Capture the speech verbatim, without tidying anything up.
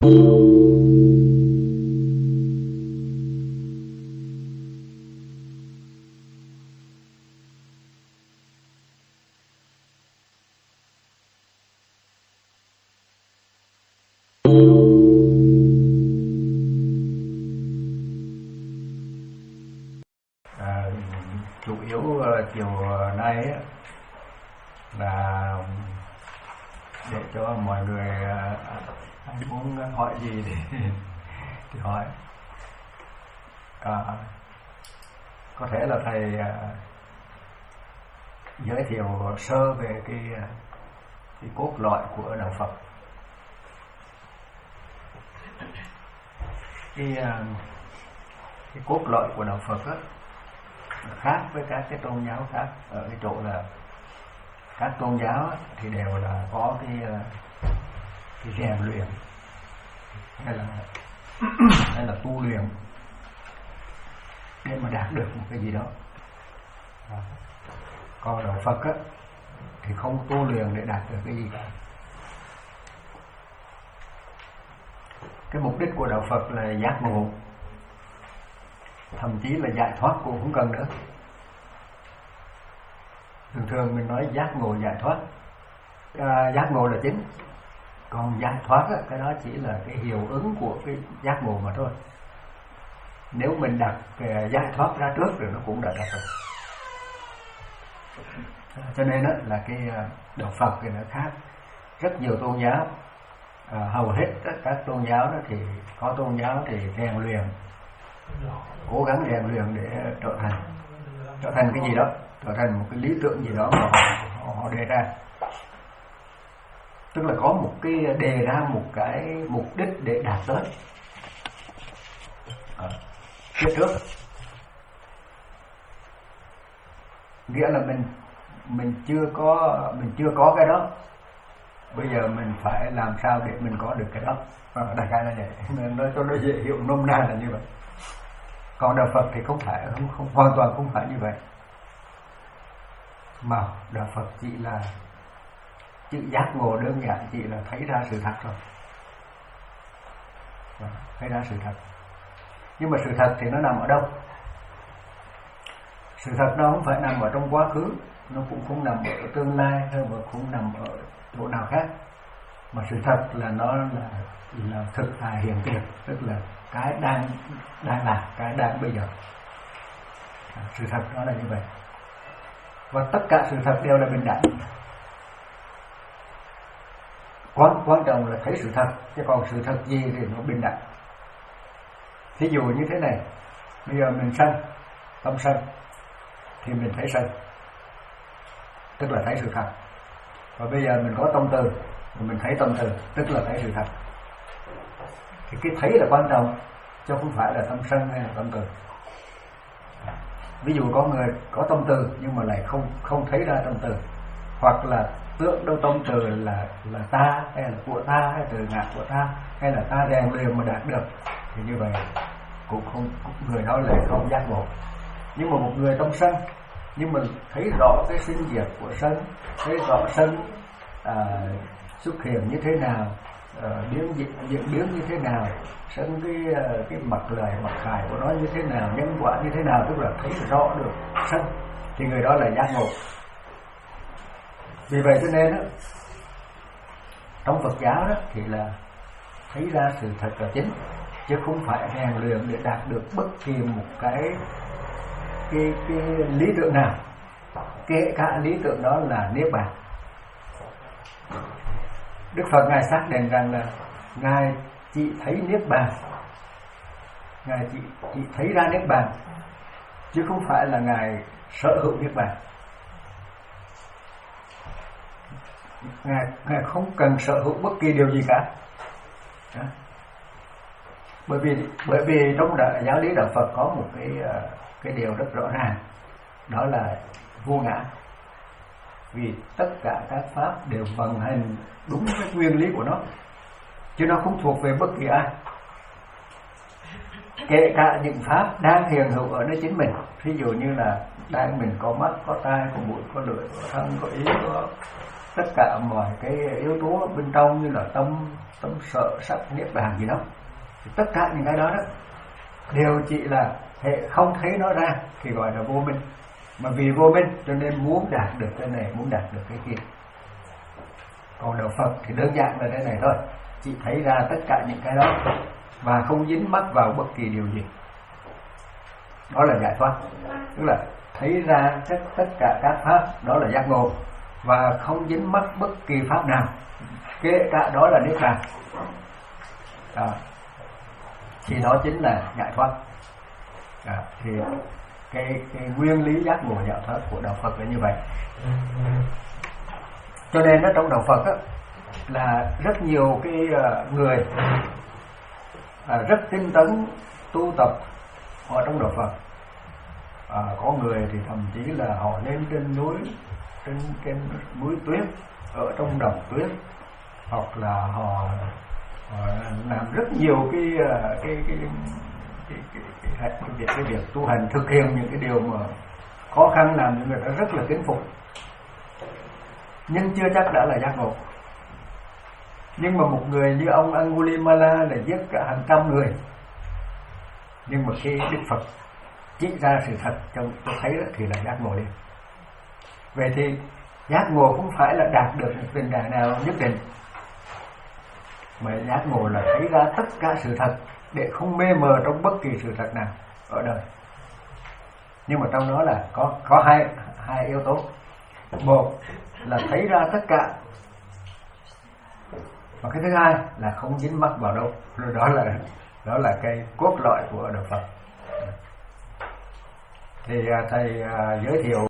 À, chủ yếu chiều nay ấy, là để cho mọi người ai muốn hỏi gì thì, thì hỏi. À, có thể là thầy à, giới thiệu sơ về cái, cái cốt lõi của đạo Phật. Cái, cái cốt lõi của đạo Phật đó, khác với các cái tôn giáo khác ở cái chỗ là các tôn giáo thì đều là có cái cái rèn luyện hay là hay là tu luyện để mà đạt được một cái gì đó. Còn đạo Phật á thì không tu luyện để đạt được cái gì cả. Cái mục đích của đạo Phật là giác ngộ, thậm chí là giải thoát cũng không cần nữa. Thường thường mình nói giác ngộ giải thoát, à, giác ngộ là chính, còn giải thoát á, cái đó chỉ là cái hiệu ứng của cái giác ngộ mà thôi. Nếu mình đặt cái giải thoát ra trước rồi nó cũng đã đạt rồi. Cho nên á, là cái đạo Phật thì nó khác rất nhiều tôn giáo. À, hầu hết các tôn giáo đó thì có tôn giáo thì rèn luyện, cố gắng rèn luyện để trở thành trở thành cái gì đó, trở thành một cái lý tưởng gì đó mà họ, họ, họ đề ra. Tức là có một cái đề ra một cái mục đích để đạt tới à, phía trước. Nghĩa là mình mình chưa có mình chưa có cái đó, bây giờ mình phải làm sao để mình có được cái đó. À, đại khái là vậy, nói cho nó dễ hiểu, nôm na là như vậy. Còn đạo Phật thì không phải, không, không hoàn toàn không phải như vậy, mà đạo Phật chỉ là chữ giác ngộ đơn giản, chỉ là thấy ra sự thật thôi, à, thấy ra sự thật. Nhưng mà sự thật thì nó nằm ở đâu? Sự thật nó không phải nằm ở trong quá khứ, nó cũng không nằm ở tương lai, hay mà cũng nằm ở chỗ nào khác, mà sự thật là nó là là thực tại hiện tiền, tức là cái đang đang là cái đang bây giờ. À, sự thật nó là như vậy, và tất cả sự thật đều là bình đẳng. Quan quan trọng là thấy sự thật, chứ còn sự thật gì thì nó bình đẳng. Thí dụ như thế này, bây giờ mình sân, tâm sân thì mình thấy sân, tức là thấy sự thật. Và bây giờ mình có tâm từ, mình thấy tâm từ, tức là thấy sự thật. Thì cái thấy là quan trọng, chứ không phải là tâm sân hay là tâm từ. Ví dụ có người có tâm từ nhưng mà lại không không thấy ra tâm từ, hoặc là tưởng đâu tâm từ là là ta, hay là của ta, hay từ ngã của ta, hay là ta rèn luyện mà đạt được, thì như vậy cũng không, người đó lại không giác ngộ. Nhưng mà một người tâm sân, nhưng mà thấy rõ cái sinh diệt của sân, thấy rõ sân à, xuất hiện như thế nào, à, biến diễn, diễn biến như thế nào, sân cái cái mặt lời mặt hại của nó như thế nào, nhân quả như thế nào, tức là thấy rõ được sân, thì người đó là giác ngộ. Vì vậy cho nên đó, trong Phật giáo đó thì là thấy ra sự thật là chính, chứ không phải rèn luyện để đạt được bất kỳ một cái cái cái lý tưởng nào, kể cả lý tưởng đó là niết bàn. Đức Phật ngài xác định rằng là ngài chỉ thấy niết bàn, ngài chỉ chỉ thấy ra niết bàn, chứ không phải là ngài sở hữu niết bàn. Ngài, ngài không cần sở hữu bất kỳ điều gì cả. Đó. Bởi vì bởi vì trong đạo, giáo lý đạo Phật có một cái cái điều rất rõ ràng, đó là vô ngã. Vì tất cả các pháp đều vận hành đúng cái nguyên lý của nó, chứ nó không thuộc về bất kỳ ai. Kể cả những pháp đang hiện hữu ở nơi chính mình, ví dụ như là đang mình có mắt, có tai, có mũi, có lưỡi, có thân, có ý, có tất cả mọi cái yếu tố bên trong như là tâm tâm sợ sắc niết bàn gì đó, tất cả những cái đó đó đều chỉ là hệ không thấy nó ra thì gọi là vô minh, mà vì vô minh cho nên muốn đạt được cái này, muốn đạt được cái kia. Còn đạo Phật thì đơn giản là cái này thôi, chỉ thấy ra tất cả những cái đó và không dính mắc vào bất kỳ điều gì, đó là giải thoát. Tức là thấy ra tất tất cả các pháp đó là giác ngộ và không dính mắc bất kỳ pháp nào, kể cả đó là niết bàn. À, thì đó chính là giải thoát. À, thì cái, cái nguyên lý giác ngộ giải thoát của đạo Phật là như vậy. Cho nên đó, trong đạo Phật đó, là rất nhiều cái người à, rất tinh tấn tu tập ở trong đạo Phật. À, có người thì thậm chí là họ lên trên núi, trên trên núi tuyết, ở trong đồng tuyết, hoặc là họ, họ làm rất nhiều cái cái cái cái, cái, cái, cái, cái, việc, cái việc tu hành, thực hiện những cái điều mà khó khăn làm cho người ta rất là kính phục, nhưng chưa chắc đã là giác ngộ. Nhưng mà một người như ông Angulimala là giết cả hàng trăm người, nhưng mà khi Đức Phật chỉ ra sự thật cho tôi thấy đó, thì là giác ngộ liền. Vậy thì giác ngộ không phải là đạt được một tình trạng nào nhất định, mà giác ngộ là thấy ra tất cả sự thật để không mê mờ trong bất kỳ sự thật nào ở đời. Nhưng mà trong đó là có có hai hai yếu tố. Một là thấy ra tất cả, và cái thứ hai là không dính mắc vào đâu. Rồi đó là đó là cái cốt lõi của đạo Phật. Thì thầy giới thiệu